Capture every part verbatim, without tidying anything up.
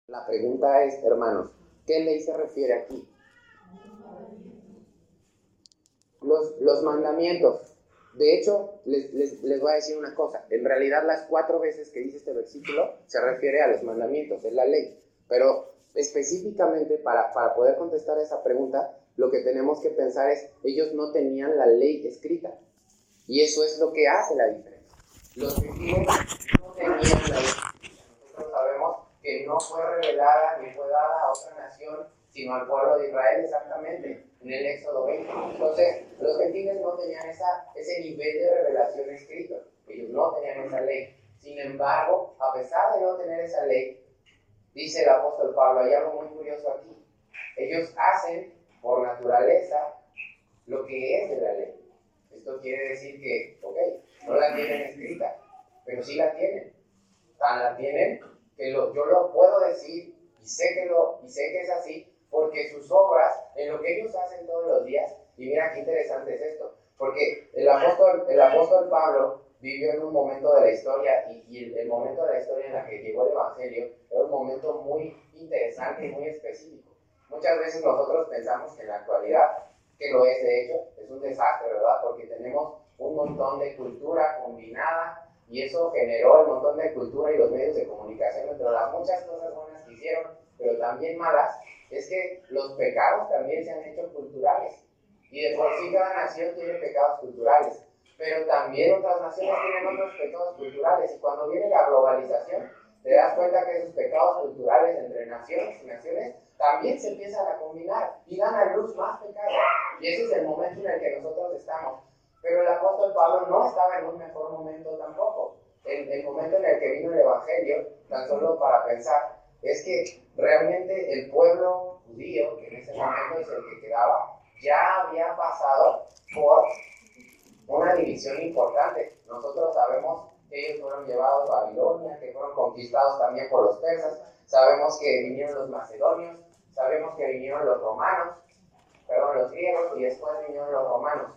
La pregunta es, hermanos, ¿qué ley se refiere aquí? Los, los mandamientos. De hecho, les, les, les voy a decir una cosa. En realidad, las cuatro veces que dice este versículo se refiere a los mandamientos, es la ley. Pero específicamente, para, para poder contestar esa pregunta, lo que tenemos que pensar es, ellos no tenían la ley escrita. Y eso es lo que hace la diferencia. Los judíos no tenían la ley. Nosotros sabemos que no fue revelada ni fue dada a otra nación, sino al pueblo de Israel exactamente, en el Éxodo veinte. Entonces, los gentiles no tenían esa, ese nivel de revelación escrito. Ellos no tenían esa ley. Sin embargo, a pesar de no tener esa ley, dice el apóstol Pablo, hay algo muy curioso aquí. Ellos hacen, por naturaleza, lo que es de la ley. Esto quiere decir que, ok, no la tienen escrita, pero sí la tienen. Tan la tienen que lo, yo lo puedo decir y sé, que lo, y sé que es así, porque sus obras, en lo que ellos hacen todos los días, y mira qué interesante es esto, porque el apóstol, el apóstol Pablo vivió en un momento de la historia, y, y el, el momento de la historia en la que llegó el Evangelio era un momento muy interesante y muy específico. Muchas veces nosotros pensamos que en la actualidad, que lo es de hecho, es un desastre, ¿verdad? Porque tenemos un montón de cultura combinada, y eso generó el montón de cultura y los medios de comunicación, entre las muchas cosas buenas que hicieron, pero también malas, es que los pecados también se han hecho culturales. Y de por sí cada nación tiene pecados culturales, pero también otras naciones tienen otros pecados culturales. Y cuando viene la globalización, te das cuenta que esos pecados culturales entre naciones y naciones también se empiezan a combinar y dan a luz más pecados. Y ese es el momento en el que nosotros estamos. Pero el apóstol Pablo no estaba en un mejor momento tampoco. El, el momento en el que vino el Evangelio, tan solo para pensar, es que realmente el pueblo judío, que en ese momento es el que quedaba, ya había pasado por una división importante. Nosotros sabemos que ellos fueron llevados a Babilonia, que fueron conquistados también por los persas, sabemos que vinieron los macedonios, sabemos que vinieron los romanos, perdón, los griegos, y después vinieron los romanos.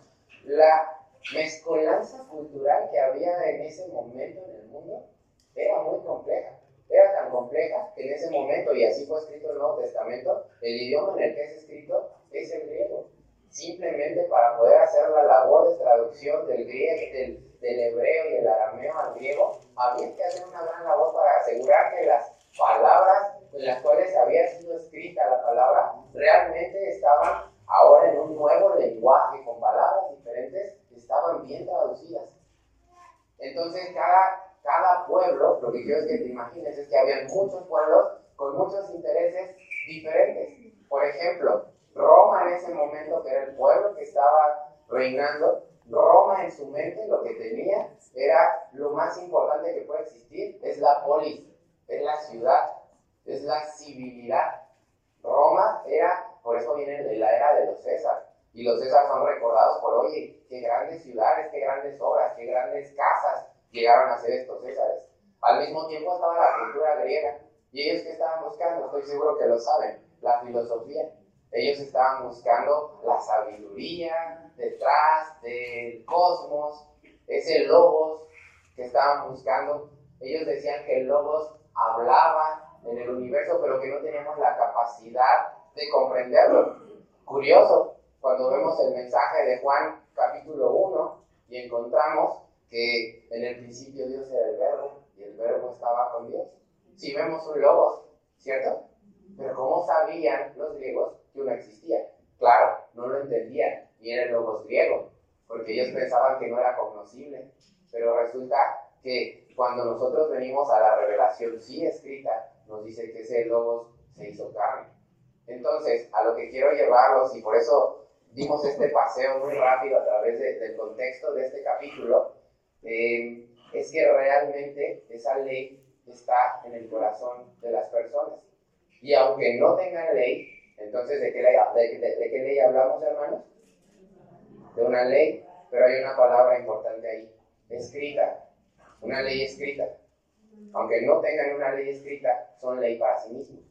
La mezcolanza cultural que había en ese momento en el mundo era muy compleja. Era tan compleja que en ese momento, y así fue escrito el Nuevo Testamento, el idioma en el que es escrito es el griego. Simplemente para poder hacer la labor de traducción del griego, del, del hebreo y el arameo al griego, había que hacer una gran labor para asegurar que las palabras en las cuales había sido escrita la palabra realmente estaban ahora en un nuevo lenguaje, con palabras diferentes, estaban bien traducidas. Entonces, cada, cada pueblo, lo que quiero es que te imagines, es que había muchos pueblos con muchos intereses diferentes. Por ejemplo, Roma en ese momento, que era el pueblo que estaba reinando, Roma en su mente lo que tenía era lo más importante que puede existir, es la polis, es la ciudad, es la civilidad. Roma era, por eso viene de la era de los César, y los César son recordados por, oye, qué grandes ciudades, qué grandes obras, qué grandes casas llegaron a ser estos Césares. Al mismo tiempo estaba la cultura griega, y ellos que estaban buscando, estoy seguro que lo saben, la filosofía. Ellos estaban buscando la sabiduría detrás del cosmos, ese logos que estaban buscando. Ellos decían que el logos hablaba en el universo, pero que no teníamos la capacidad de comprenderlo. Curioso, cuando vemos el mensaje de Juan capítulo uno y encontramos que en el principio Dios era el verbo y el verbo estaba con Dios. Si vemos un logos, ¿cierto? Pero ¿cómo sabían los griegos que uno existía? Claro, no lo entendían, y era el logos griego, porque ellos pensaban que no era cognoscible. Pero resulta que cuando nosotros venimos a la revelación sí escrita, nos dice que ese logos se hizo carne. Entonces, a lo que quiero llevarlos, y por eso dimos este paseo muy rápido a través de, del contexto de este capítulo, eh, es que realmente esa ley está en el corazón de las personas. Y aunque no tengan ley, entonces ¿de qué ley, de, de, de qué ley hablamos, hermanos? De una ley, pero hay una palabra importante ahí, escrita, una ley escrita. Aunque no tengan una ley escrita, son ley para sí mismos.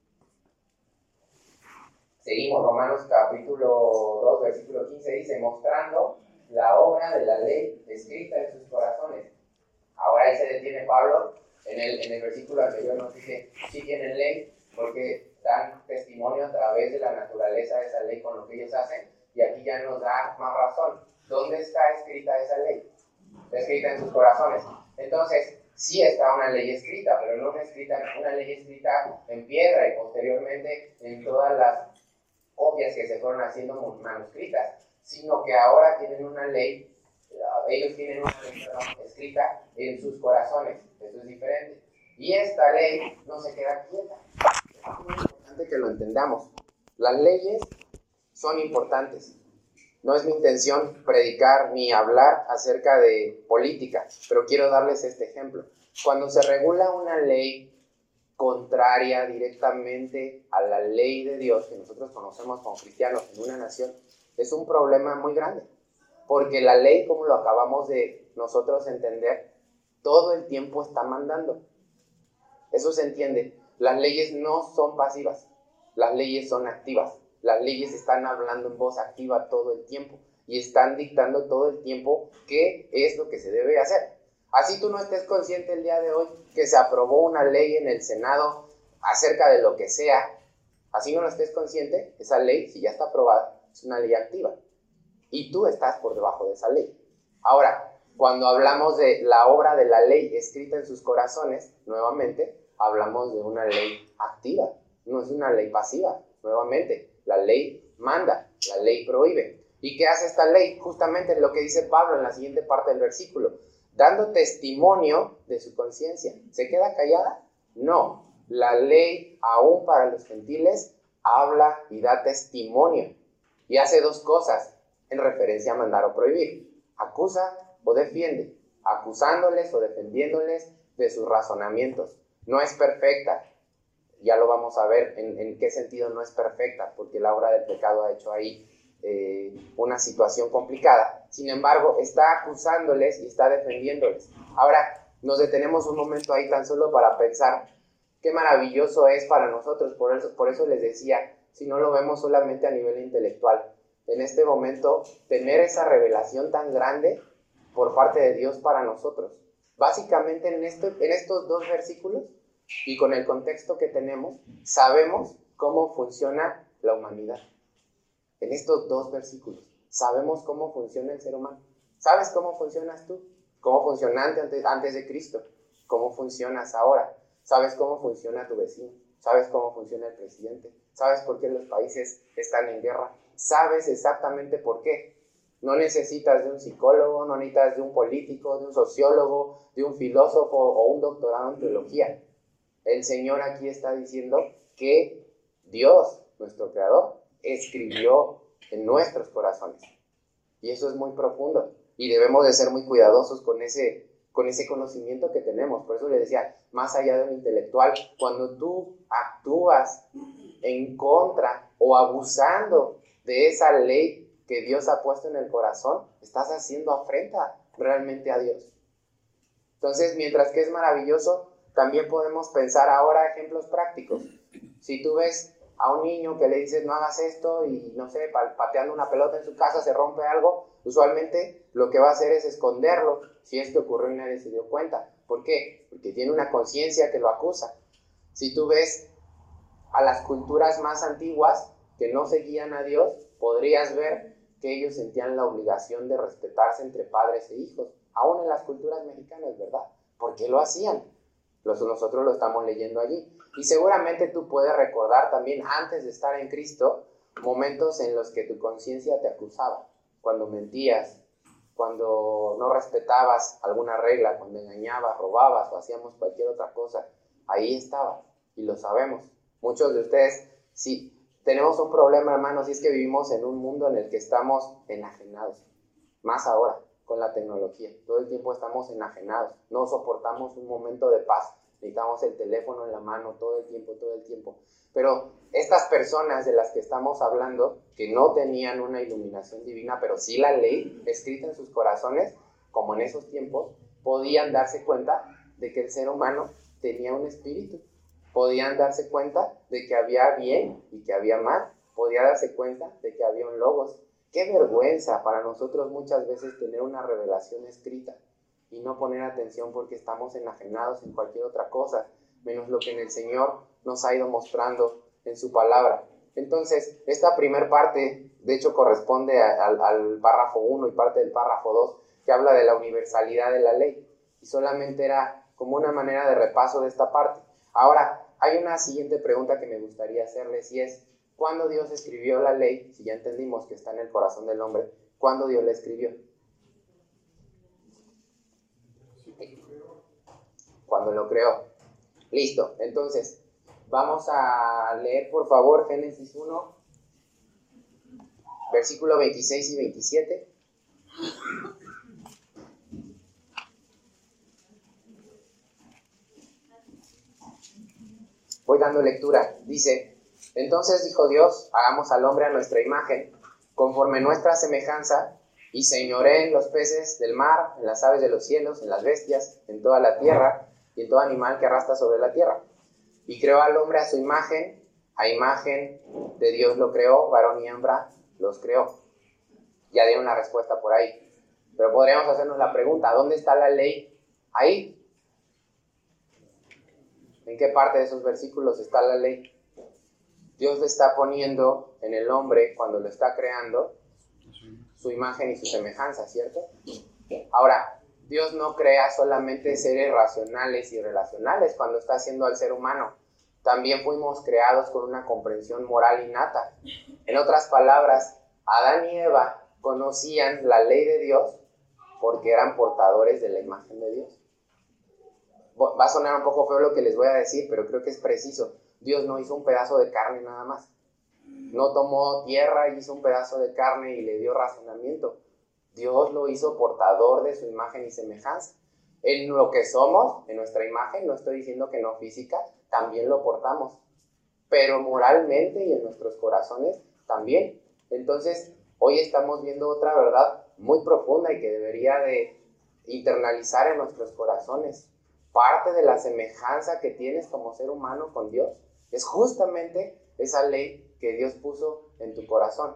Seguimos, Romanos capítulo dos, versículo quince, dice, mostrando la obra de la ley escrita en sus corazones. Ahora ahí se detiene Pablo, en el, en el versículo anterior nos dice, sí tienen ley, porque dan testimonio a través de la naturaleza de esa ley con lo que ellos hacen, y aquí ya nos da más razón. ¿Dónde está escrita esa ley? Está escrita en sus corazones. Entonces, sí está una ley escrita, pero no una, escrita, una ley escrita en piedra y posteriormente en todas las copias que se fueron haciendo manuscritas, sino que ahora tienen una ley, ellos tienen una ley, perdón, escrita en sus corazones. Eso es diferente. Y esta ley no se queda quieta. Es muy importante que lo entendamos. Las leyes son importantes. No es mi intención predicar ni hablar acerca de política, pero quiero darles este ejemplo. Cuando se regula una ley contraria directamente a la ley de Dios, que nosotros conocemos como cristianos en una nación, es un problema muy grande. Porque la ley, como lo acabamos de nosotros entender, todo el tiempo está mandando. Eso se entiende. Las leyes no son pasivas, las leyes son activas. Las leyes están hablando en voz activa todo el tiempo y están dictando todo el tiempo qué es lo que se debe hacer. Así tú no estés consciente el día de hoy que se aprobó una ley en el Senado acerca de lo que sea, así no lo estés consciente, esa ley, si ya está aprobada, es una ley activa y tú estás por debajo de esa ley. Ahora, cuando hablamos de la obra de la ley escrita en sus corazones, nuevamente hablamos de una ley activa, no es una ley pasiva. Nuevamente, la ley manda, la ley prohíbe. ¿Y qué hace esta ley? Justamente lo que dice Pablo en la siguiente parte del versículo, dando testimonio de su conciencia. ¿Se queda callada? No. La ley, aún para los gentiles, habla y da testimonio. Y hace dos cosas en referencia a mandar o prohibir. Acusa o defiende, acusándoles o defendiéndoles de sus razonamientos. No es perfecta. Ya lo vamos a ver en, en qué sentido no es perfecta, porque la obra del pecado ha hecho ahí eh, una situación complicada. Sin embargo, está acusándoles y está defendiéndoles. Ahora, nos detenemos un momento ahí tan solo para pensar qué maravilloso es para nosotros. Por eso, por eso les decía, si no lo vemos solamente a nivel intelectual, en este momento, tener esa revelación tan grande por parte de Dios para nosotros. Básicamente en, este, en estos dos versículos, y con el contexto que tenemos, sabemos cómo funciona la humanidad. En estos dos versículos, sabemos cómo funciona el ser humano. ¿Sabes cómo funcionas tú? ¿Cómo funcionaste antes, antes de Cristo? ¿Cómo funcionas ahora? ¿Sabes cómo funciona tu vecino? ¿Sabes cómo funciona el presidente? ¿Sabes por qué los países están en guerra? ¿Sabes exactamente por qué? No necesitas de un psicólogo, no necesitas de un político, de un sociólogo, de un filósofo o un doctorado en teología. El Señor aquí está diciendo que Dios, nuestro Creador, escribió en nuestros corazones. Y eso es muy profundo. Y debemos de ser muy cuidadosos con ese, con ese conocimiento que tenemos. Por eso le decía, más allá de lo intelectual, cuando tú actúas en contra o abusando de esa ley que Dios ha puesto en el corazón, estás haciendo afrenta realmente a Dios. Entonces, mientras que es maravilloso, también podemos pensar ahora ejemplos prácticos. Si tú ves a un niño que le dices no hagas esto y no sé, pateando una pelota en su casa se rompe algo, usualmente lo que va a hacer es esconderlo si es que ocurrió y nadie se dio cuenta. ¿Por qué? Porque tiene una conciencia que lo acusa. Si tú ves a las culturas más antiguas que no seguían a Dios, podrías ver que ellos sentían la obligación de respetarse entre padres e hijos, aún en las culturas mexicanas, ¿verdad? ¿Por qué lo hacían? Nosotros lo estamos leyendo allí. Y seguramente tú puedes recordar también, antes de estar en Cristo, momentos en los que tu conciencia te acusaba. Cuando mentías, cuando no respetabas alguna regla, cuando engañabas, robabas o hacíamos cualquier otra cosa. Ahí estaba, y lo sabemos. Muchos de ustedes, sí, tenemos un problema, hermanos, y es que vivimos en un mundo en el que estamos enajenados. Más ahora, con la tecnología. Todo el tiempo estamos enajenados. No soportamos un momento de paz. Necesitamos el teléfono en la mano todo el tiempo, todo el tiempo. Pero estas personas de las que estamos hablando, que no tenían una iluminación divina, pero sí la ley escrita en sus corazones, como en esos tiempos, podían darse cuenta de que el ser humano tenía un espíritu. Podían darse cuenta de que había bien y que había mal. Podían darse cuenta de que había un logos. Qué vergüenza para nosotros muchas veces tener una revelación escrita y no poner atención porque estamos enajenados en cualquier otra cosa. menos lo que en el Señor nos ha ido mostrando en su palabra. Entonces, esta primer parte, de hecho, corresponde a, a, al párrafo uno y parte del párrafo dos, que habla de la universalidad de la ley. Y solamente era como una manera de repaso de esta parte. Ahora, hay una siguiente pregunta que me gustaría hacerles, y es, ¿cuándo Dios escribió la ley? Si ya entendimos que está en el corazón del hombre, ¿cuándo Dios la escribió? Cuando lo creó. Listo, entonces, vamos a leer por favor Génesis uno, versículo veintiséis y veintisiete. Voy dando lectura. Dice, entonces dijo Dios, hagamos al hombre a nuestra imagen, conforme nuestra semejanza, y señoreen los peces del mar, en las aves de los cielos, en las bestias, en toda la tierra, y en todo animal que arrastra sobre la tierra. Y creó al hombre a su imagen, a imagen de Dios lo creó, varón y hembra los creó. Ya dieron una respuesta por ahí. Pero podríamos hacernos la pregunta, ¿dónde está la ley? Ahí. ¿En qué parte de esos versículos está la ley? Dios le está poniendo en el hombre, cuando lo está creando, su imagen y su semejanza, ¿cierto? Ahora, Dios no crea solamente seres racionales y relacionales cuando está haciendo al ser humano. También fuimos creados con una comprensión moral innata. En otras palabras, Adán y Eva conocían la ley de Dios porque eran portadores de la imagen de Dios. Va a sonar un poco feo lo que les voy a decir, pero creo que es preciso. Dios no hizo un pedazo de carne nada más. No tomó tierra y hizo un pedazo de carne y le dio razonamiento. Dios lo hizo portador de su imagen y semejanza. En lo que somos, en nuestra imagen, no estoy diciendo que no física, también lo portamos. Pero moralmente y en nuestros corazones también. Entonces, hoy estamos viendo otra verdad muy profunda y que debería de internalizar en nuestros corazones. Parte de la semejanza que tienes como ser humano con Dios es justamente esa ley que Dios puso en tu corazón.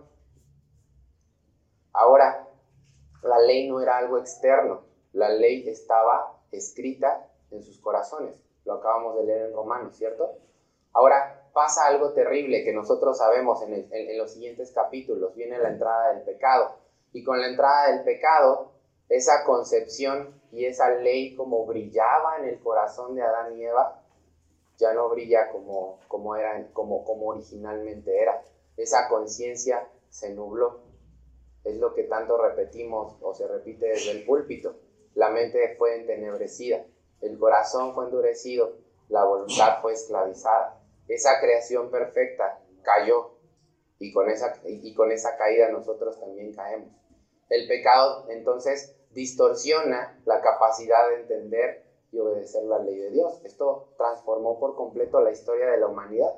Ahora, la ley no era algo externo, la ley estaba escrita en sus corazones. Lo acabamos de leer en Romanos, ¿cierto? Ahora, pasa algo terrible que nosotros sabemos en, el, en, en los siguientes capítulos. Viene la entrada del pecado. Y con la entrada del pecado, esa concepción y esa ley como brillaba en el corazón de Adán y Eva, ya no brilla como, como, era, como, como originalmente era. Esa conciencia se nubló. Es lo que tanto repetimos o se repite desde el púlpito. La mente fue entenebrecida, el corazón fue endurecido, la voluntad fue esclavizada. Esa creación perfecta cayó y con esa, y con esa caída nosotros también caemos. El pecado entonces distorsiona la capacidad de entender y obedecer la ley de Dios. Esto transformó por completo la historia de la humanidad.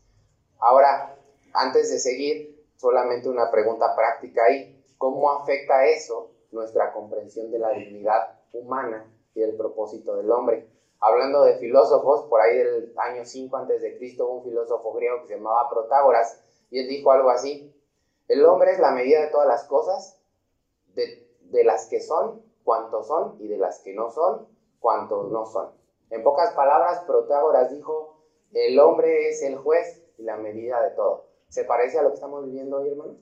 Ahora, antes de seguir, solamente una pregunta práctica ahí. ¿Cómo afecta eso nuestra comprensión de la dignidad humana y el propósito del hombre? Hablando de filósofos, por ahí del año cinco antes de Cristo, hubo un filósofo griego que se llamaba Protágoras, y él dijo algo así: el hombre es la medida de todas las cosas, de, de las que son, cuantos son, y de las que no son, cuantos no son. En pocas palabras, Protágoras dijo, el hombre es el juez y la medida de todo. ¿Se parece a lo que estamos viviendo hoy, hermanos?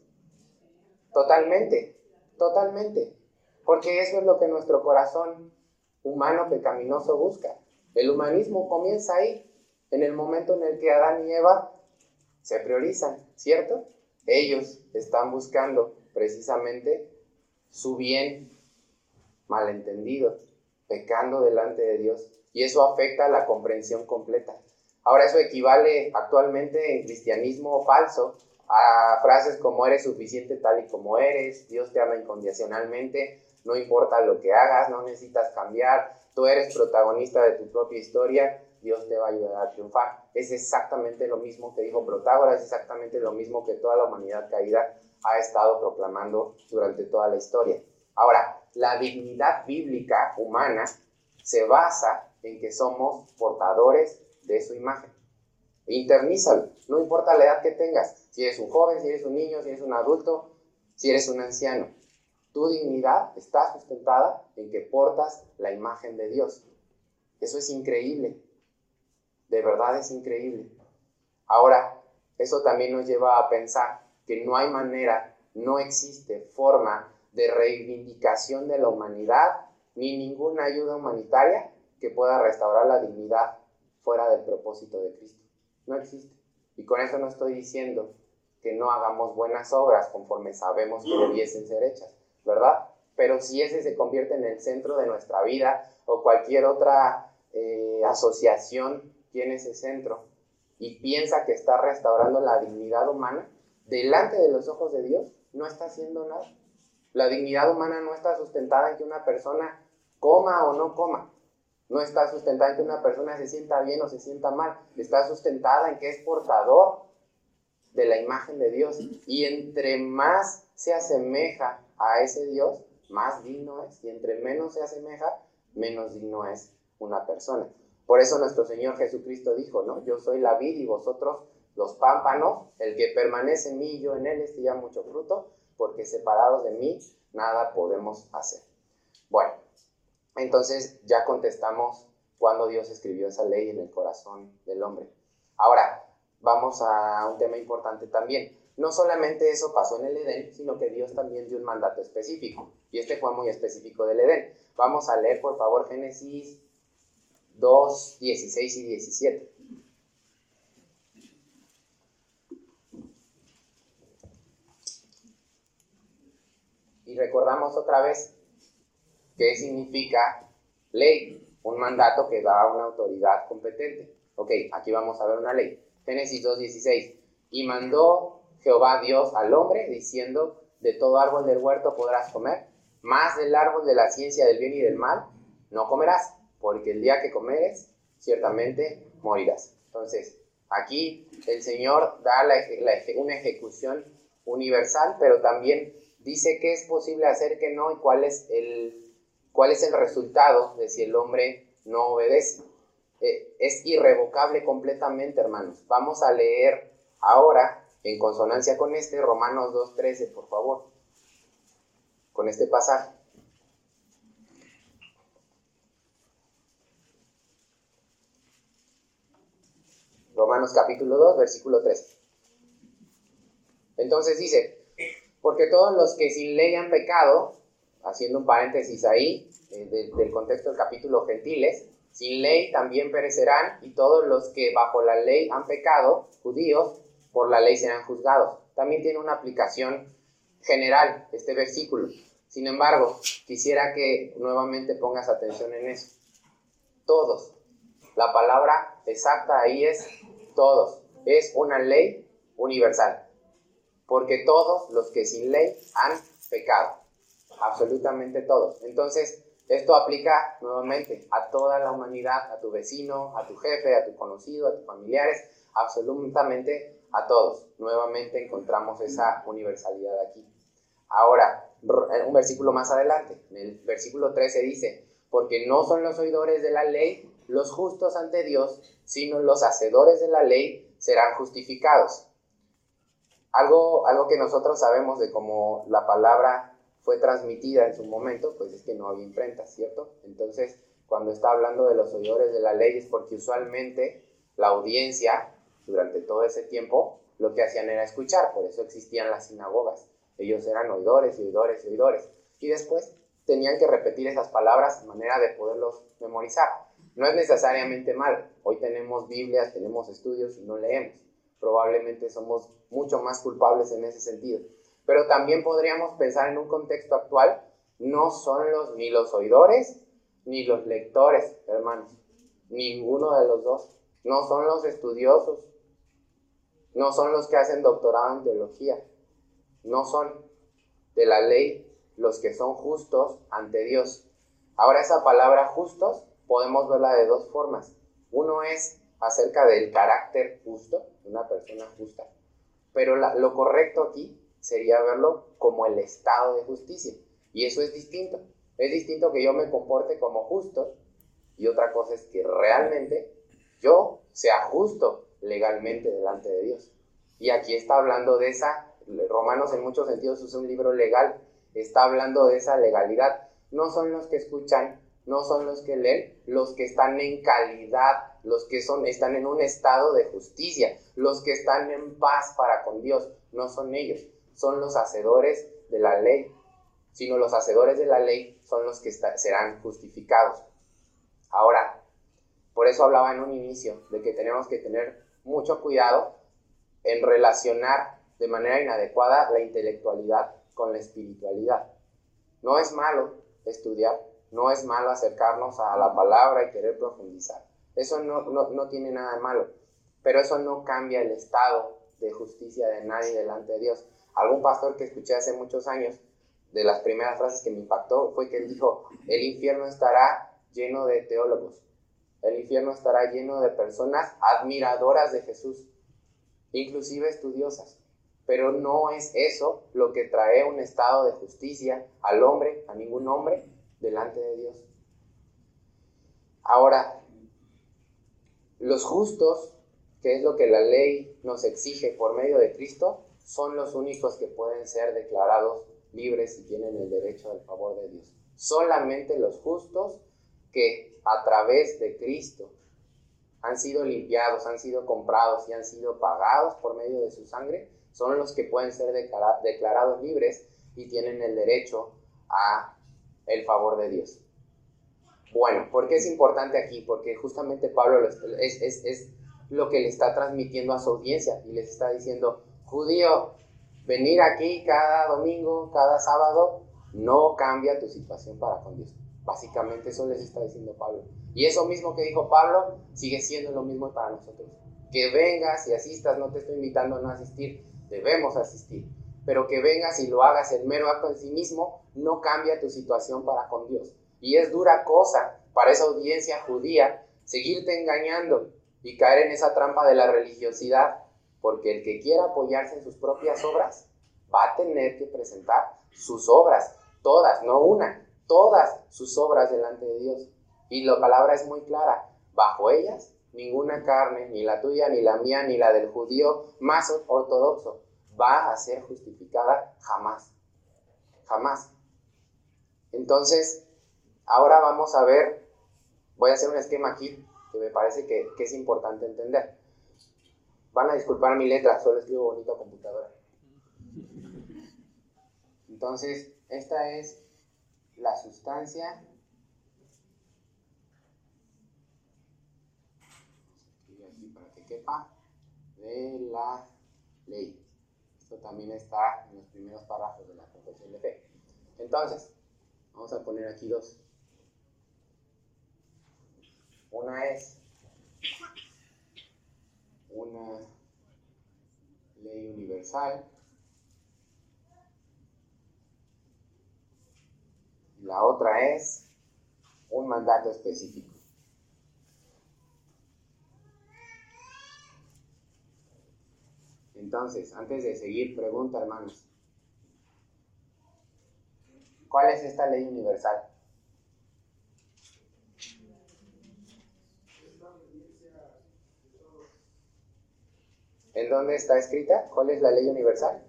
Totalmente, totalmente. Porque eso es lo que nuestro corazón humano pecaminoso busca. El humanismo comienza ahí, en el momento en el que Adán y Eva se priorizan, ¿cierto? Ellos están buscando precisamente su bien malentendido, pecando delante de Dios, y eso afecta la comprensión completa. Ahora, eso equivale actualmente en cristianismo falso a frases como eres suficiente tal y como eres, Dios te ama incondicionalmente, no importa lo que hagas, no necesitas cambiar, tú eres protagonista de tu propia historia, Dios te va a ayudar a triunfar. Es exactamente lo mismo que dijo Protágoras, es exactamente lo mismo que toda la humanidad caída ha estado proclamando durante toda la historia. Ahora, la dignidad bíblica humana se basa en que somos portadores de su imagen. Internízalo, no importa la edad que tengas, si eres un joven, si eres un niño, si eres un adulto, si eres un anciano. Tu dignidad está sustentada en que portas la imagen de Dios. Eso es increíble. De verdad es increíble. Ahora, eso también nos lleva a pensar que no hay manera, no existe forma de reivindicación de la humanidad ni ninguna ayuda humanitaria que pueda restaurar la dignidad fuera del propósito de Cristo. No existe. Y con eso no estoy diciendo que no hagamos buenas obras conforme sabemos que debiesen ser hechas, ¿verdad? Pero si ese se convierte en el centro de nuestra vida o cualquier otra eh, asociación tiene ese centro y piensa que está restaurando la dignidad humana, delante de los ojos de Dios no está haciendo nada. La dignidad humana no está sustentada en que una persona coma o no coma. No está sustentada en que una persona se sienta bien o se sienta mal. Está sustentada en que es portador de la imagen de Dios. Y entre más se asemeja a ese Dios, más digno es. Y entre menos se asemeja, menos digno es una persona. Por eso nuestro Señor Jesucristo dijo, ¿no? Yo soy la vid y vosotros los pámpanos. El que permanece en mí y yo en él, este ya mucho fruto, porque separados de mí, nada podemos hacer. Bueno, entonces ya contestamos cuando Dios escribió esa ley en el corazón del hombre. Ahora, vamos a un tema importante también. No solamente eso pasó en el Edén, sino que Dios también dio un mandato específico. Y este fue muy específico del Edén. Vamos a leer, por favor, Génesis dos, dieciséis y diecisiete. Y recordamos otra vez qué significa ley, un mandato que da una autoridad competente. Ok, aquí vamos a ver una ley. Génesis dos, dieciséis. Y mandó Jehová Dios al hombre, diciendo, de todo árbol del huerto podrás comer, mas del árbol de la ciencia del bien y del mal no comerás, porque el día que comeres, ciertamente morirás. Entonces, aquí el Señor da la, la, una ejecución universal, pero también dice qué es posible hacer, qué no, y cuál es el, cuál es el resultado de si el hombre no obedece. Eh, es irrevocable completamente, hermanos. Vamos a leer ahora, en consonancia con este, Romanos dos, trece, por favor, con este pasaje. Romanos capítulo dos, versículo trece. Entonces dice, porque todos los que sin ley han pecado, haciendo un paréntesis ahí, eh, de, del contexto del capítulo gentiles, sin ley también perecerán, y todos los que bajo la ley han pecado, judíos, por la ley serán juzgados. También tiene una aplicación general este versículo. Sin embargo, quisiera que nuevamente pongas atención en eso. Todos. La palabra exacta ahí es todos. Es una ley universal. Porque todos los que sin ley han pecado. Absolutamente todos. Entonces, esto aplica nuevamente a toda la humanidad, a tu vecino, a tu jefe, a tu conocido, a tus familiares, absolutamente a todos. Nuevamente encontramos esa universalidad aquí. Ahora, un versículo más adelante, en el versículo trece dice, porque no son los oidores de la ley los justos ante Dios, sino los hacedores de la ley serán justificados. Algo, algo que nosotros sabemos de cómo la palabra fue transmitida en su momento, pues es que no había imprenta, ¿cierto? Entonces, cuando está hablando de los oidores de la ley es porque usualmente la audiencia, durante todo ese tiempo, lo que hacían era escuchar, por eso existían las sinagogas. Ellos eran oidores y oidores y oidores. Y después tenían que repetir esas palabras de manera de poderlos memorizar. No es necesariamente mal. Hoy tenemos Biblias, tenemos estudios y no leemos. Probablemente somos mucho más culpables en ese sentido. Pero también podríamos pensar en un contexto actual, no son los, ni los oidores ni los lectores, hermanos. Ninguno de los dos. No son los estudiosos. No son los que hacen doctorado en teología. No son de la ley los que son justos ante Dios. Ahora, esa palabra justos podemos verla de dos formas. Uno es acerca del carácter justo, de una persona justa. Pero la, lo correcto aquí sería verlo como el estado de justicia. Y eso es distinto. Es distinto que yo me comporte como justo y otra cosa es que realmente yo sea justo legalmente delante de Dios. Y aquí está hablando de esa, Romanos en muchos sentidos es un libro legal, está hablando de esa legalidad. No son los que escuchan, no son los que leen, los que están en calidad, los que son, están en un estado de justicia, los que están en paz para con Dios, no son ellos, son los hacedores de la ley, sino los hacedores de la ley son los que está, serán justificados. Ahora, por eso hablaba en un inicio de que tenemos que tener mucho cuidado en relacionar de manera inadecuada la intelectualidad con la espiritualidad. No es malo estudiar, no es malo acercarnos a la palabra y querer profundizar. Eso no, no, no tiene nada de malo, pero eso no cambia el estado de justicia de nadie delante de Dios. Algún pastor que escuché hace muchos años, de las primeras frases que me impactó, fue que él dijo: el infierno estará lleno de teólogos, el infierno estará lleno de personas admiradoras de Jesús, inclusive estudiosas, pero no es eso lo que trae un estado de justicia al hombre, a ningún hombre, delante de Dios. Ahora, los justos, que es lo que la ley nos exige por medio de Cristo, son los únicos que pueden ser declarados libres y tienen el derecho al favor de Dios. Solamente los justos que a través de Cristo han sido limpiados, han sido comprados y han sido pagados por medio de su sangre, son los que pueden ser declara- declarados libres y tienen el derecho a el favor de Dios. Bueno, ¿por qué es importante aquí? Porque justamente Pablo es, es, es lo que le está transmitiendo a su audiencia y les está diciendo: judío, venir aquí cada domingo, cada sábado, no cambia tu situación para con Dios. Básicamente eso les está diciendo Pablo. Y eso mismo que dijo Pablo sigue siendo lo mismo para nosotros. Que vengas y asistas, no te estoy invitando a no asistir, debemos asistir. Pero que vengas y lo hagas, el mero acto en sí mismo no cambia tu situación para con Dios. Y es dura cosa para esa audiencia judía seguirte engañando y caer en esa trampa de la religiosidad, porque el que quiera apoyarse en sus propias obras va a tener que presentar sus obras, todas, no una, todas sus obras delante de Dios. Y la palabra es muy clara: bajo ellas ninguna carne, ni la tuya, ni la mía, ni la del judío más ortodoxo, va a ser justificada jamás, jamás. Entonces, ahora vamos a ver, voy a hacer un esquema aquí que me parece que, que es importante entender. Van a disculpar mi letra, solo escribo bonito a computadora. Entonces, esta es la sustancia aquí para que quepa de la ley. Esto también está en los primeros párrafos de la confesión de fe. Entonces, vamos a poner aquí dos. Una es una ley universal. La otra es un mandato específico. Entonces, antes de seguir, pregunta, hermanos: ¿cuál es esta ley universal? ¿En dónde está escrita? ¿Cuál es la ley universal?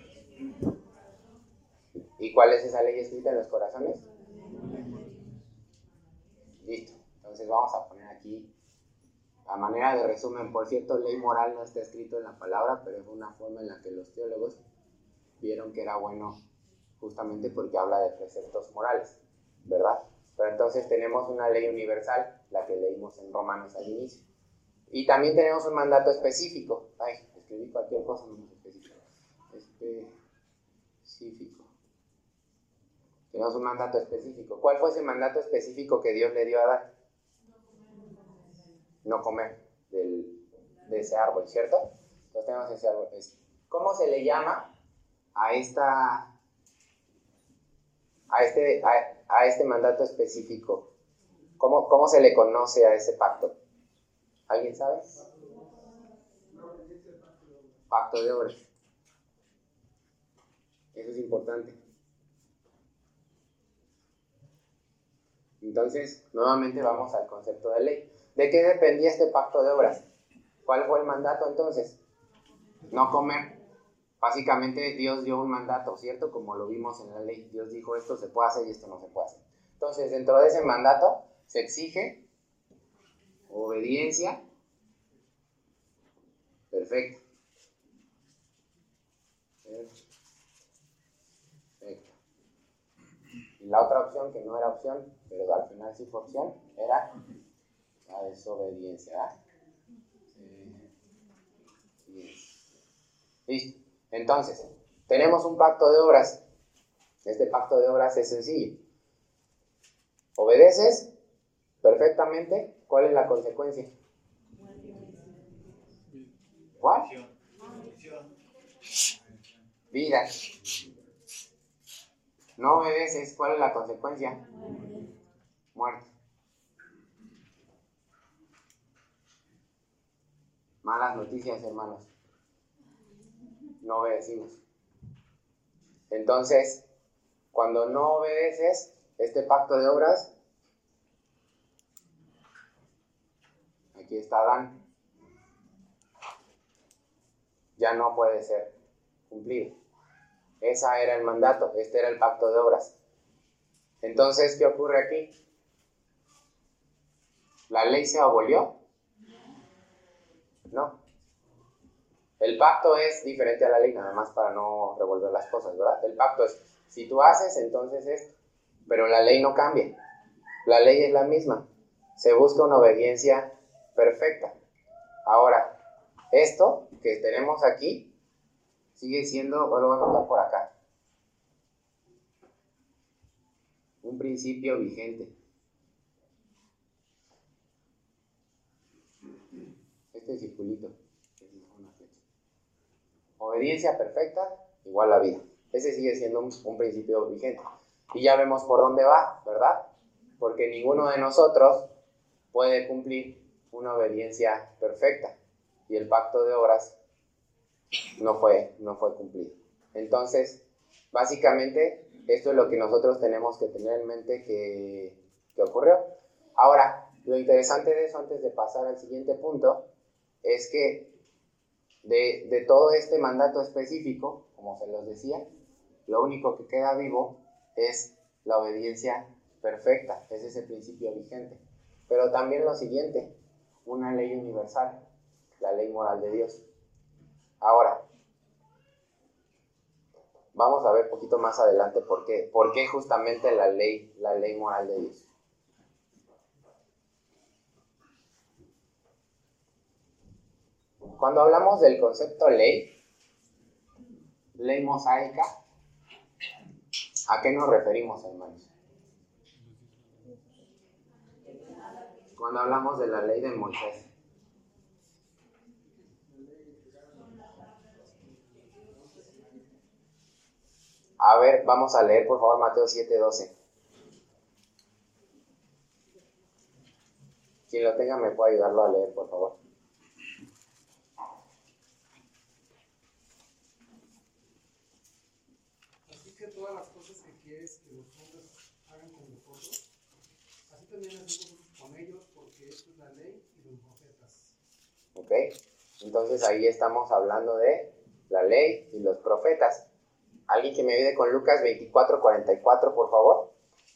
¿Y cuál es esa ley escrita en los corazones? Listo. Entonces vamos a poner aquí, a manera de resumen. Por cierto, ley moral no está escrito en la palabra, pero es una forma en la que los teólogos vieron que era bueno, justamente porque habla de preceptos morales, ¿verdad? Pero entonces tenemos una ley universal, la que leímos en Romanos al inicio. Y también tenemos un mandato específico. Ay, escribí cualquier cosa menos específico. Específico. Tenemos un mandato específico. ¿Cuál fue ese mandato específico que Dios le dio a Adán? No comer del, de ese árbol, ¿cierto? Entonces tenemos ese árbol. ¿Cómo se le llama a esta a este, a, a este mandato específico? ¿Cómo, ¿Cómo se le conoce a ese pacto? ¿Alguien sabe? Pacto de obras. Eso es importante. Entonces, nuevamente vamos al concepto de ley. ¿De qué dependía este pacto de obras? ¿Cuál fue el mandato entonces? No comer. Básicamente Dios dio un mandato, ¿cierto? Como lo vimos en la ley. Dios dijo: esto se puede hacer y esto no se puede hacer. Entonces, dentro de ese mandato se exige obediencia perfecta. Perfecta. Y la otra opción, que no era opción, pero al final sí fue opción, era la desobediencia. ¿eh? Listo. Entonces, tenemos un pacto de obras. Este pacto de obras es sencillo. Obedeces perfectamente, ¿cuál es la consecuencia? ¿Cuál? Vida. No obedeces, ¿cuál es la consecuencia? Muerte. Malas noticias, hermanos. No obedecimos. Entonces, cuando no obedeces este pacto de obras, aquí está Adán, ya no puede ser cumplido. Ese era el mandato, este era el pacto de obras. Entonces, ¿qué ocurre aquí? ¿La ley se abolió? No. El pacto es diferente a la ley, nada más para no revolver las cosas, ¿verdad? El pacto es, si tú haces, entonces esto. Pero la ley no cambia. La ley es la misma. Se busca una obediencia perfecta. Ahora, esto que tenemos aquí sigue siendo, bueno, lo voy a anotar por acá, un principio vigente. Este circulito. Obediencia perfecta igual a vida. Ese sigue siendo un, un principio vigente. Y ya vemos por dónde va, ¿verdad? Porque ninguno de nosotros puede cumplir una obediencia perfecta. Y el pacto de obras no fue, no fue cumplido. Entonces, básicamente, esto es lo que nosotros tenemos que tener en mente que, que ocurrió. Ahora, lo interesante de eso, antes de pasar al siguiente punto, es que de, de todo este mandato específico, como se los decía, lo único que queda vivo es la obediencia perfecta, es ese principio vigente. Pero también lo siguiente, una ley universal, la ley moral de Dios. Ahora, vamos a ver un poquito más adelante por qué, por qué justamente la ley, la ley moral de Dios. Cuando hablamos del concepto ley, ley mosaica, ¿a qué nos referimos, hermanos? Cuando hablamos de la ley de Moisés. A ver, vamos a leer por favor Mateo siete doce. Quien lo tenga me puede ayudarlo a leer, por favor. Así que todas las cosas que quieres que los hombres hagan con nosotros, así también hacemos con ellos, porque esto es la ley y los profetas. Ok, entonces ahí estamos hablando de la ley y los profetas. ¿Alguien que me ayude con Lucas veinticuatro cuarenta y cuatro, por favor?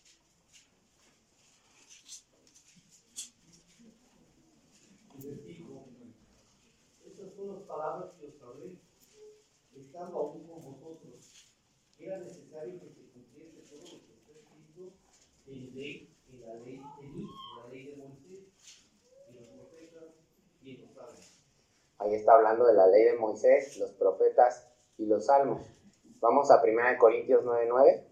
Y les dijo, estas son las palabras que os hablé, estando aún con vosotros. Era necesario que se cumpliese todo lo que está escrito en, ley, en la ley de mí, en la ley de Moisés, y los profetas y en los salmos. Ahí está hablando de la ley de Moisés, los profetas y los salmos. Vamos a primera de Corintios nueve nueve.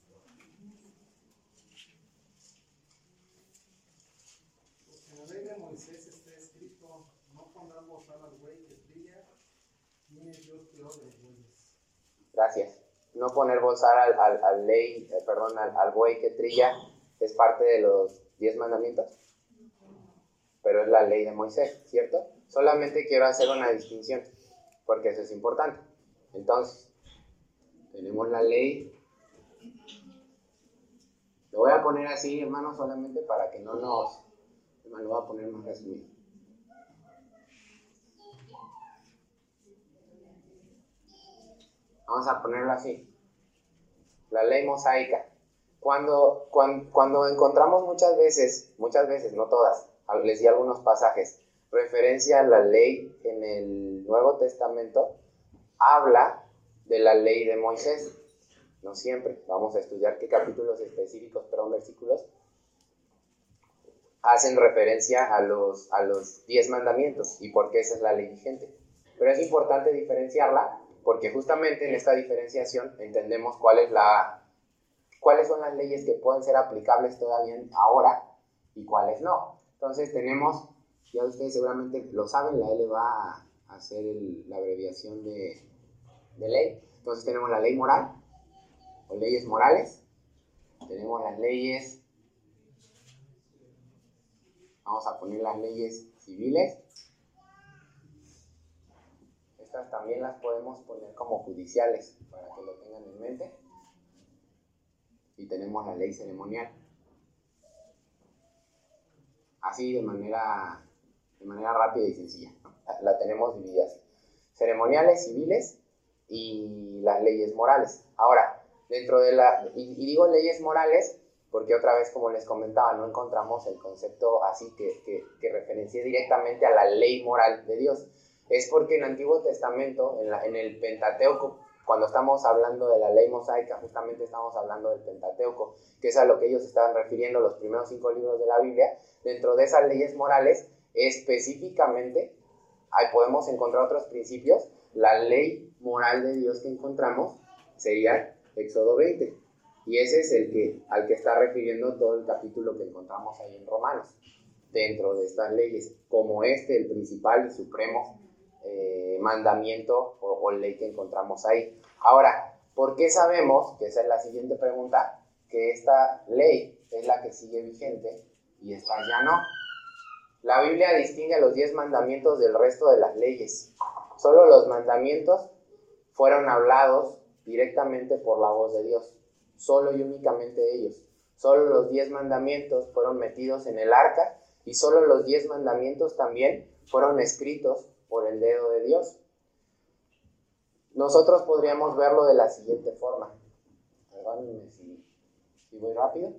Pues en la ley de Moisés está escrito, no pondrás bozal al buey que trilla, ni es Dios peor de los bueyes. Gracias. No poner bozal al, al, al ley, eh, perdón, al, al buey que trilla es parte de los diez mandamientos, pero es la ley de Moisés, ¿cierto? Solamente quiero hacer una distinción, porque eso es importante. Entonces, tenemos la ley. Lo voy a poner así, hermano, solamente para que no nos... Lo voy a poner más resumido. Vamos a ponerlo así. La ley mosaica. Cuando, cuando, cuando encontramos muchas veces, muchas veces, no todas, les di algunos pasajes, referencia a la ley en el Nuevo Testamento, habla de la ley de Moisés. No siempre, vamos a estudiar qué capítulos específicos, perdón, versículos, hacen referencia a los, a los diez mandamientos y por qué esa es la ley vigente. Pero es importante diferenciarla porque justamente en esta diferenciación entendemos cuál es la, cuáles son las leyes que pueden ser aplicables todavía ahora y cuáles no. Entonces tenemos, ya ustedes seguramente lo saben, la L va a hacer el, la abreviación de, de ley. Entonces tenemos la ley moral o leyes morales, tenemos las leyes, vamos a poner las leyes civiles. Estas también las podemos poner como judiciales para que lo tengan en mente. Y tenemos la ley ceremonial. Así de manera, de manera rápida y sencilla, ¿no? La, la tenemos dividida así. Ceremoniales, civiles y las leyes morales. Ahora, dentro de la... Y, y digo leyes morales porque otra vez, como les comentaba, no encontramos el concepto así que, que, que referencie directamente a la ley moral de Dios. Es porque en el Antiguo Testamento, en, la, en el Pentateuco, cuando estamos hablando de la ley mosaica, justamente estamos hablando del Pentateuco, que es a lo que ellos estaban refiriendo los primeros cinco libros de la Biblia. Dentro de esas leyes morales, específicamente, ahí podemos encontrar otros principios. La ley moral de Dios que encontramos sería Éxodo veinte. Y ese es el que, al que está refiriendo todo el capítulo que encontramos ahí en Romanos, dentro de estas leyes, como este, el principal y supremo eh, mandamiento o, o ley que encontramos ahí. Ahora, ¿por qué sabemos, que esa es la siguiente pregunta, que esta ley es la que sigue vigente y esta ya no? La Biblia distingue a los diez mandamientos del resto de las leyes. Solo los mandamientos fueron hablados directamente por la voz de Dios. Solo y únicamente ellos. Solo los diez mandamientos fueron metidos en el arca y solo los diez mandamientos también fueron escritos por el dedo de Dios. Nosotros podríamos verlo de la siguiente forma. Perdónenme si, si voy rápido,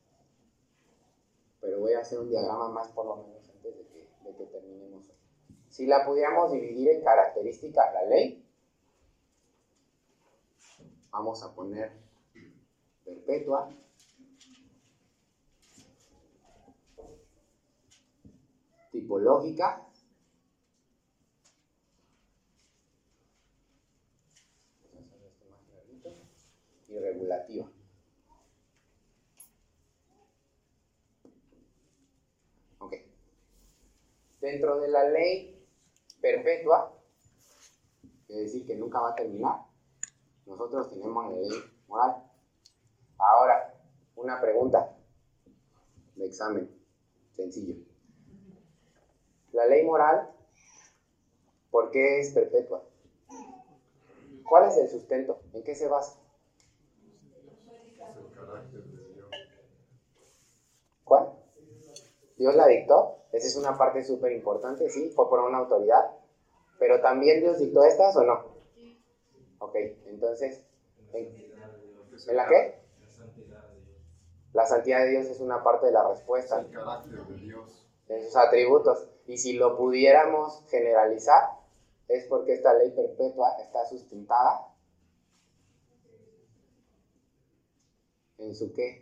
pero voy a hacer un diagrama más por lo menos antes de que, de que terminemos. Si la pudiéramos dividir en características la ley, vamos a poner perpetua, tipológica, y regulativa. Ok. Dentro de la ley perpetua, es decir, que nunca va a terminar, nosotros tenemos la ley moral. Ahora, una pregunta de examen, sencillo. La ley moral, ¿por qué es perpetua? ¿Cuál es el sustento? ¿En qué se basa? El carácter de Dios. ¿Cuál? ¿Dios la dictó? Esa es una parte súper importante, sí, fue por una autoridad. ¿Pero también Dios dictó estas o no? Ok, entonces, ¿en, ¿en la qué? La santidad de Dios es una parte de la respuesta. El carácter de Dios. En sus atributos. Y si lo pudiéramos generalizar, es porque esta ley perpetua está sustentada ¿en su qué?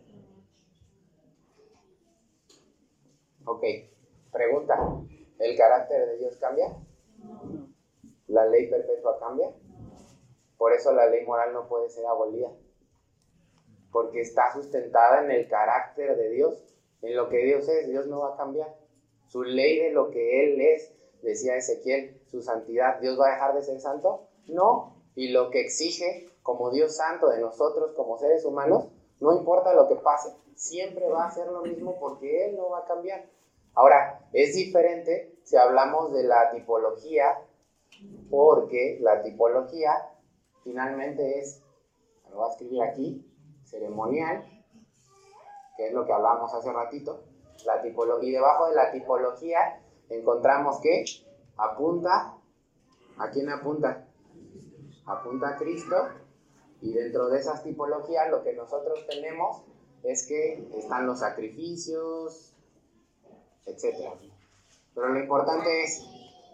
Ok, pregunta, ¿el carácter de Dios cambia? ¿La ley perpetua cambia? Por eso la ley moral no puede ser abolida, porque está sustentada en el carácter de Dios, en lo que Dios es. Dios no va a cambiar. Su ley de lo que Él es, decía Ezequiel, su santidad, ¿Dios va a dejar de ser santo? No. Y lo que exige como Dios santo de nosotros como seres humanos, no importa lo que pase, siempre va a ser lo mismo porque Él no va a cambiar. Ahora, es diferente si hablamos de la tipología, porque la tipología finalmente es, lo voy a escribir aquí, ceremonial, que es lo que hablábamos hace ratito, la tipología, y debajo de la tipología encontramos que apunta, ¿a quién apunta? Apunta a Cristo Y dentro de esas tipologías lo que nosotros tenemos es que están los sacrificios, etcétera. Pero lo importante es,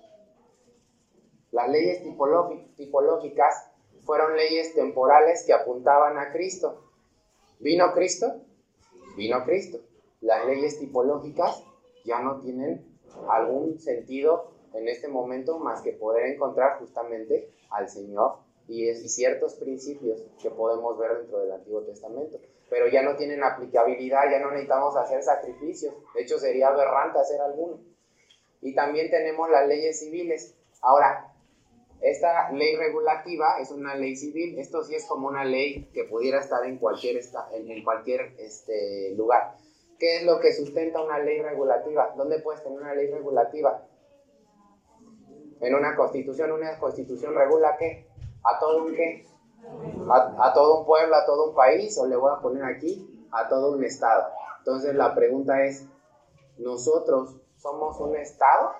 las leyes tipológicas fueron leyes temporales que apuntaban a Cristo. ¿Vino Cristo? Vino Cristo. Las leyes tipológicas ya no tienen algún sentido en este momento más que poder encontrar justamente al Señor y, es, y ciertos principios que podemos ver dentro del Antiguo Testamento. Pero ya no tienen aplicabilidad, ya no necesitamos hacer sacrificios. De hecho, sería aberrante hacer alguno. Y también tenemos las leyes civiles. Ahora, esta ley regulativa es una ley civil. Esto sí es como una ley que pudiera estar en cualquier, esta, en, en cualquier este, lugar. ¿Qué es lo que sustenta una ley regulativa? ¿Dónde puedes tener una ley regulativa? En una constitución. ¿Una constitución regula qué? ¿A todo un qué? A, a todo un pueblo, a todo un país, o le voy a poner aquí, a todo un estado. Entonces la pregunta es, ¿nosotros somos un estado?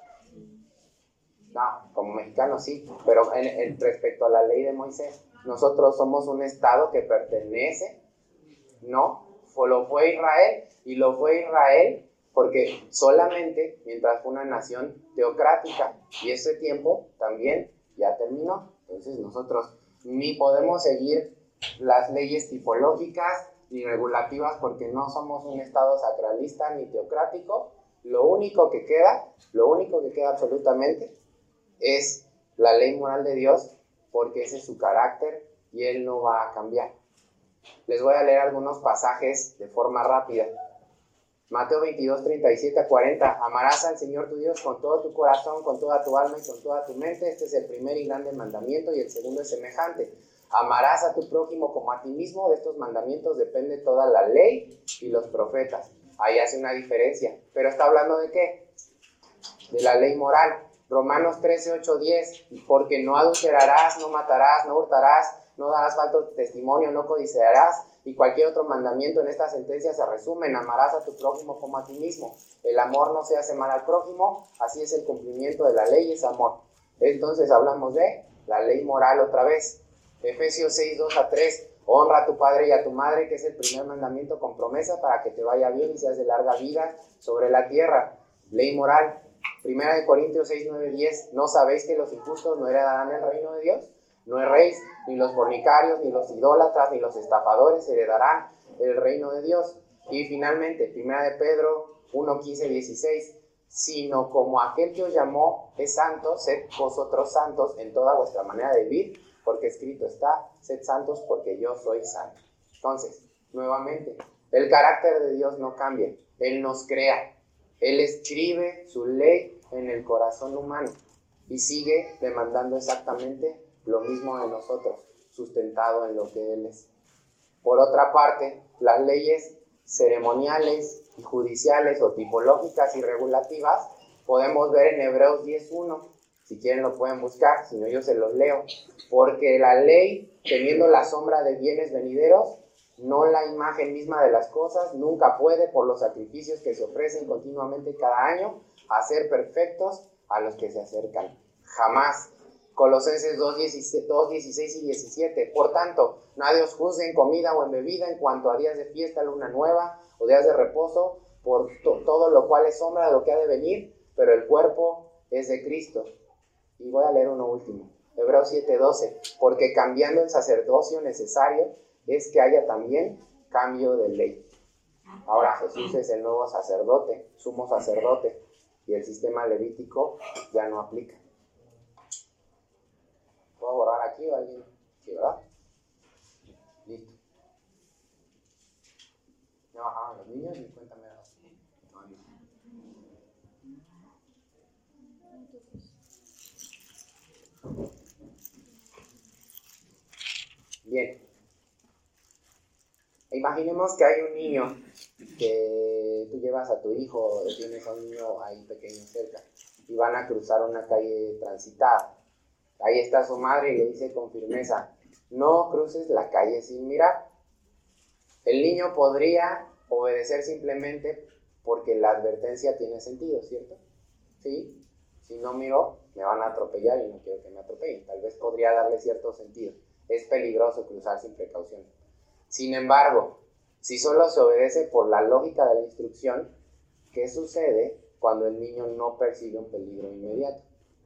No, como mexicanos sí, pero en, en, respecto a la ley de Moisés, ¿nosotros somos un estado que pertenece? No, lo fue Israel, y lo fue Israel porque solamente mientras fue una nación teocrática, y ese tiempo también ya terminó. Entonces nosotros ni podemos seguir las leyes tipológicas ni regulativas porque no somos un estado sacralista ni teocrático. Lo único que queda, lo único que queda absolutamente es la ley moral de Dios, porque ese es su carácter y Él no va a cambiar. Les voy a leer algunos pasajes de forma rápida. Mateo veintidós, treinta y siete a cuarenta. Amarás al Señor tu Dios con todo tu corazón, con toda tu alma y con toda tu mente. Este es el primer y grande mandamiento, y el segundo es semejante. Amarás a tu prójimo como a ti mismo. De estos mandamientos depende toda la ley y los profetas. Ahí hace una diferencia. ¿Pero está hablando de qué? De la ley moral. Romanos trece, ocho, diez. Porque no adulterarás, no matarás, no hurtarás, no darás falso testimonio, no codiciarás, y cualquier otro mandamiento en esta sentencia se resume en amarás a tu prójimo como a ti mismo. El amor no se hace mal al prójimo, así es el cumplimiento de la ley, es amor. Entonces hablamos de la ley moral otra vez. Efesios seis, dos a tres. Honra a tu padre y a tu madre, que es el primer mandamiento con promesa para que te vaya bien y seas de larga vida sobre la tierra. Ley moral. Primera de Corintios seis, nueve, diez. ¿No sabéis que los injustos no heredarán el reino de Dios? No erréis, ni los fornicarios, ni los idólatras, ni los estafadores heredarán el reino de Dios. Y finalmente, primera de Pedro uno, quince, dieciséis. Sino como aquel que os llamó es santo, sed vosotros santos en toda vuestra manera de vivir, porque escrito está, sed santos porque yo soy santo. Entonces, nuevamente, el carácter de Dios no cambia. Él nos crea. Él escribe su ley en el corazón humano y sigue demandando exactamente lo mismo de nosotros, sustentado en lo que Él es. Por otra parte, las leyes ceremoniales y judiciales o tipológicas y regulativas podemos ver en Hebreos diez, uno. Si quieren lo pueden buscar, si no yo se los leo. Porque la ley, teniendo la sombra de bienes venideros, no la imagen misma de las cosas, nunca puede, por los sacrificios que se ofrecen continuamente cada año, hacer perfectos a los que se acercan. Jamás. Colosenses dos, dieciséis y diecisiete. Por tanto, nadie os juzgue en comida o en bebida, en cuanto a días de fiesta, luna nueva o días de reposo, por to- todo lo cual es sombra de lo que ha de venir, pero el cuerpo es de Cristo. Y voy a leer uno último. Hebreos siete, doce. Porque cambiando el sacerdocio necesario, es que haya también cambio de ley. Ahora Jesús es el nuevo sacerdote, sumo sacerdote, y el sistema levítico ya no aplica. ¿Puedo borrar aquí o alguien? Sí, ¿verdad? Listo. ¿Ya bajaron los niños? Y cuéntame algo. No, listo. Bien. Imaginemos que hay un niño que tú llevas a tu hijo, o tienes a un niño ahí pequeño cerca, y van a cruzar una calle transitada. Ahí está su madre y le dice con firmeza, no cruces la calle sin mirar. El niño podría obedecer simplemente porque la advertencia tiene sentido, ¿cierto? Sí, si no miro, me van a atropellar y no quiero que me atropellen. Tal vez podría darle cierto sentido. es peligroso cruzar sin precaución. Sin embargo, si solo se obedece por la lógica de la instrucción, ¿qué sucede cuando el niño no percibe un peligro inmediato?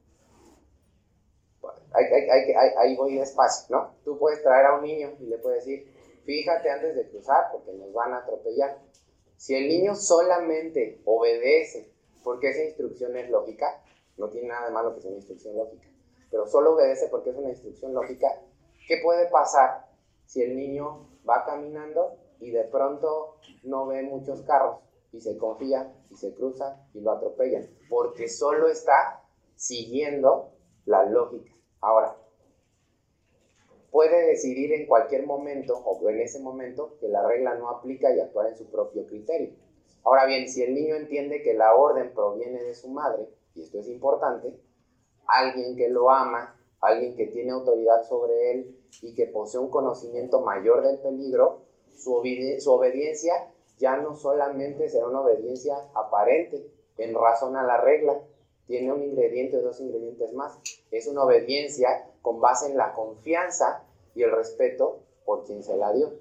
Ahí, ahí, ahí, ahí, ahí voy despacio, ¿no? Tú puedes traer a un niño y le puedes decir, fíjate antes de cruzar porque nos van a atropellar. Si el niño solamente obedece porque esa instrucción es lógica, no tiene nada de malo que sea una instrucción lógica, pero solo obedece porque es una instrucción lógica, ¿qué puede pasar si el niño va caminando y de pronto no ve muchos carros y se confía y se cruza y lo atropellan? Porque solo está siguiendo la lógica. Ahora, puede decidir en cualquier momento o en ese momento que la regla no aplica y actuar en su propio criterio. Ahora bien, si el niño entiende que la orden proviene de su madre, y esto es importante, alguien que lo ama, alguien que tiene autoridad sobre él y que posee un conocimiento mayor del peligro, su, obedi- su obediencia ya no solamente será una obediencia aparente en razón a la regla, tiene un ingrediente o dos ingredientes más. Es una obediencia con base en la confianza y el respeto por quien se la dio.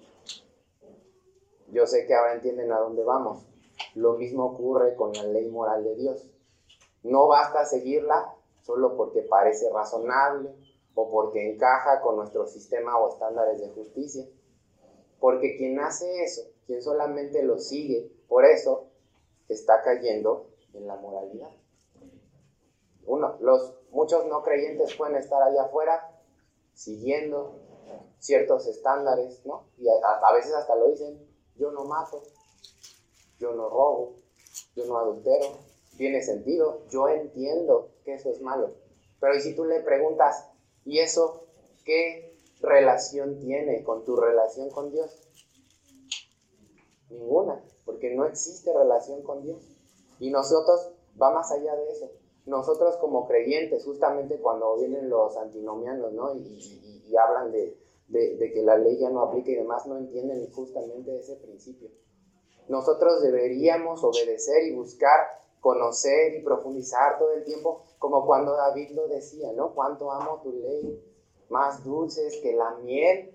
Yo sé que ahora entienden a dónde vamos. Lo mismo ocurre con la ley moral de Dios. No basta seguirla solo porque parece razonable o porque encaja con nuestro sistema o estándares de justicia. Porque quien hace eso, quien solamente lo sigue, por eso está cayendo en la moralidad. Uno, los, muchos no creyentes pueden estar allá afuera siguiendo ciertos estándares, ¿no? Y a, a veces hasta lo dicen, yo no mato, yo no robo, yo no adultero. Tiene sentido, yo entiendo que eso es malo. Pero y si tú le preguntas, ¿y eso qué relación tiene con tu relación con Dios? Ninguna, porque no existe relación con Dios. Y nosotros, va más allá de eso. Nosotros como creyentes, justamente cuando vienen los antinomianos, ¿no? y, y, y hablan de, de, de que la ley ya no aplica y demás, no entienden justamente ese principio. Nosotros deberíamos obedecer y buscar conocer y profundizar todo el tiempo, como cuando David lo decía, ¿no? Cuánto amo tu ley, más dulces que la miel,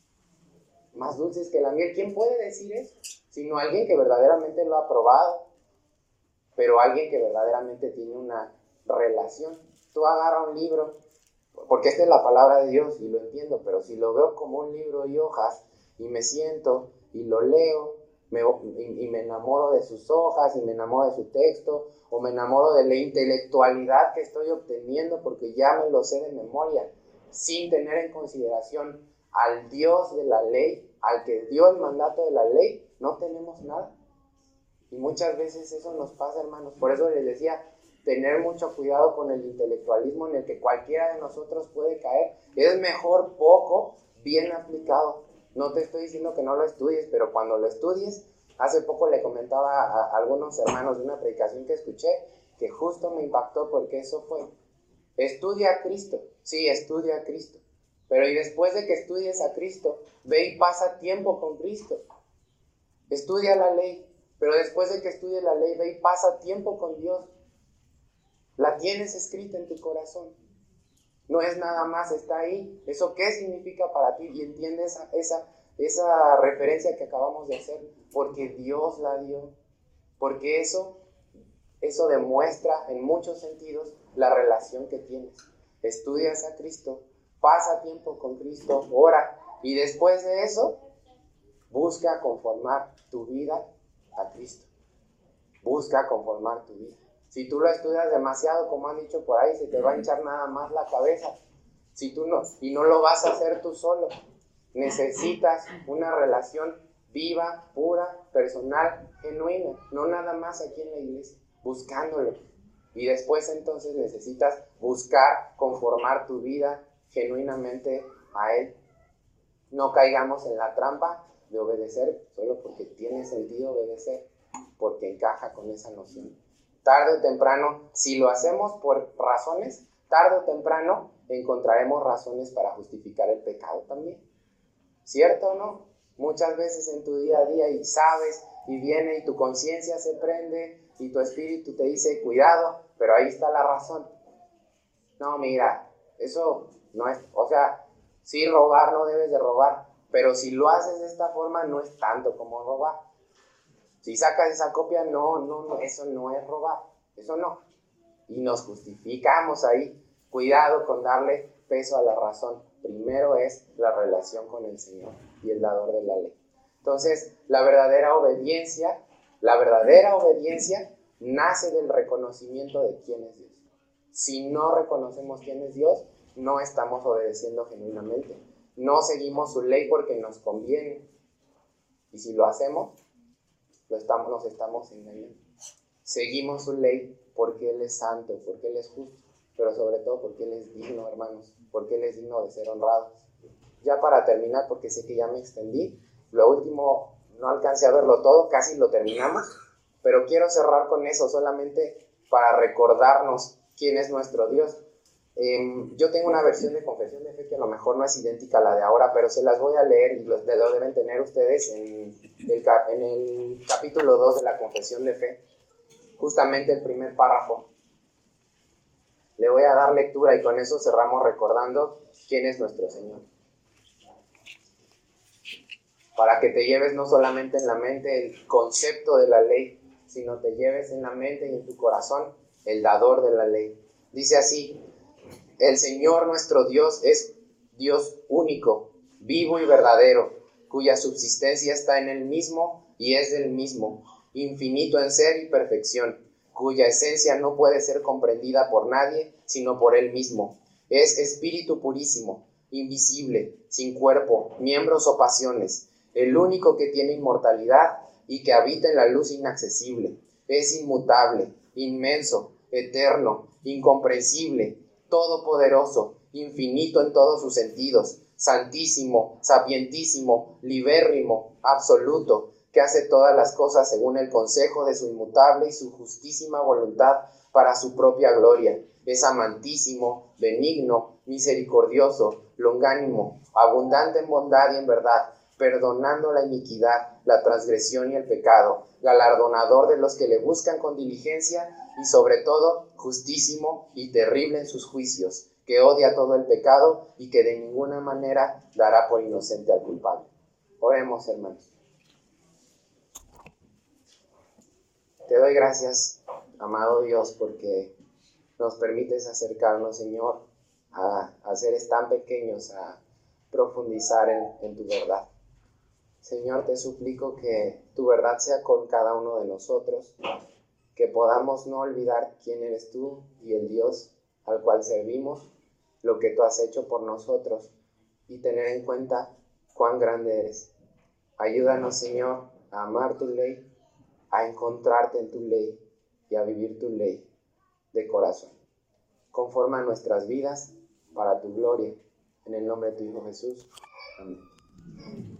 más dulces que la miel. ¿Quién puede decir eso? Sino alguien que verdaderamente lo ha probado, pero alguien que verdaderamente tiene una relación. Tú agarras un libro, porque esta es la palabra de Dios y lo entiendo, pero si lo veo como un libro y hojas y me siento y lo leo me, y, y me enamoro de sus hojas y me enamoro de su texto o me enamoro de la intelectualidad que estoy obteniendo porque ya me lo sé de memoria, sin tener en consideración al Dios de la ley, al que dio el mandato de la ley, no tenemos nada. Y muchas veces eso nos pasa, hermanos. Por eso les decía, tener mucho cuidado con el intelectualismo en el que cualquiera de nosotros puede caer. Es mejor poco bien aplicado. No te estoy diciendo que no lo estudies, pero cuando lo estudies, hace poco le comentaba a, a algunos hermanos de una predicación que escuché, que justo me impactó porque eso fue. Estudia a Cristo. Sí, estudia a Cristo. Pero y después de que estudies a Cristo, ve y pasa tiempo con Cristo. Estudia la ley. Pero después de que estudies la ley, ve y pasa tiempo con Dios. La tienes escrita en tu corazón. No es nada más, está ahí. ¿Eso qué significa para ti? Y entiende esa, esa, esa referencia que acabamos de hacer. Porque Dios la dio. Porque eso, eso demuestra en muchos sentidos la relación que tienes. Estudias a Cristo, pasa tiempo con Cristo, ora. Y después de eso, busca conformar tu vida a Cristo. Busca conformar tu vida. Si tú lo estudias demasiado, como han dicho por ahí, se te va a hinchar nada más la cabeza. Si tú no, y no lo vas a hacer tú solo. Necesitas una relación viva, pura, personal, genuina. No nada más aquí en la iglesia, buscándolo. Y después entonces necesitas buscar conformar tu vida genuinamente a Él. No caigamos en la trampa de obedecer solo porque tiene sentido obedecer, porque encaja con esa noción. Tarde o temprano, si lo hacemos por razones, tarde o temprano encontraremos razones para justificar el pecado también. ¿Cierto o no? Muchas veces en tu día a día y sabes, y viene y tu conciencia se prende y tu espíritu te dice, cuidado, pero ahí está la razón. No, mira, eso no es, o sea, Sí, robar no debes de robar, pero si lo haces de esta forma no es tanto como robar. Si sacas esa copia, no, no, no, eso no es robar, eso no. Y nos justificamos ahí. Cuidado con darle peso a la razón. Primero es la relación con el Señor y el dador de la ley. Entonces, la verdadera obediencia, la verdadera obediencia nace del reconocimiento de quién es Dios. Si no reconocemos quién es Dios, no estamos obedeciendo genuinamente. No seguimos su ley porque nos conviene. Y si lo hacemos, lo estamos, nos estamos engañando. Seguimos su ley porque Él es santo, porque Él es justo, pero sobre todo porque Él es digno, hermanos, porque Él es digno de ser honrado. Ya para terminar, porque sé que ya me extendí, lo último, no alcancé a verlo todo, casi lo terminamos, pero quiero cerrar con eso, solamente para recordarnos quién es nuestro Dios. Eh, yo tengo una versión de Confesión de Fe que a lo mejor no es idéntica a la de ahora, pero se las voy a leer y lo, lo deben tener ustedes en el, en el capítulo dos de la Confesión de Fe, justamente el primer párrafo. Le voy a dar lectura y con eso cerramos recordando quién es nuestro Señor. Para que te lleves no solamente en la mente el concepto de la ley, sino te lleves en la mente y en tu corazón el dador de la ley. Dice así: el Señor nuestro Dios es Dios único, vivo y verdadero, cuya subsistencia está en Él mismo y es del mismo, infinito en ser y perfección, cuya esencia no puede ser comprendida por nadie, sino por Él mismo. Es espíritu purísimo, invisible, sin cuerpo, miembros o pasiones, el único que tiene inmortalidad y que habita en la luz inaccesible. Es inmutable, inmenso, eterno, incomprensible, todopoderoso, infinito en todos sus sentidos, santísimo, sapientísimo, libérrimo, absoluto, que hace todas las cosas según el consejo de su inmutable y su justísima voluntad para su propia gloria. Es amantísimo, benigno, misericordioso, longánimo, abundante en bondad y en verdad, perdonando la iniquidad, la transgresión y el pecado, galardonador de los que le buscan con diligencia y sobre todo justísimo y terrible en sus juicios, que odia todo el pecado y que de ninguna manera dará por inocente al culpable. Oremos, hermanos. Te doy gracias, amado Dios, porque nos permites acercarnos, Señor, a, a seres tan pequeños, a profundizar en, en tu verdad. Señor, te suplico que tu verdad sea con cada uno de nosotros, que podamos no olvidar quién eres tú y el Dios al cual servimos, lo que tú has hecho por nosotros y tener en cuenta cuán grande eres. Ayúdanos, Señor, a amar tu ley, a encontrarte en tu ley y a vivir tu ley de corazón. Conforma nuestras vidas para tu gloria. En el nombre de tu Hijo Jesús. Amén.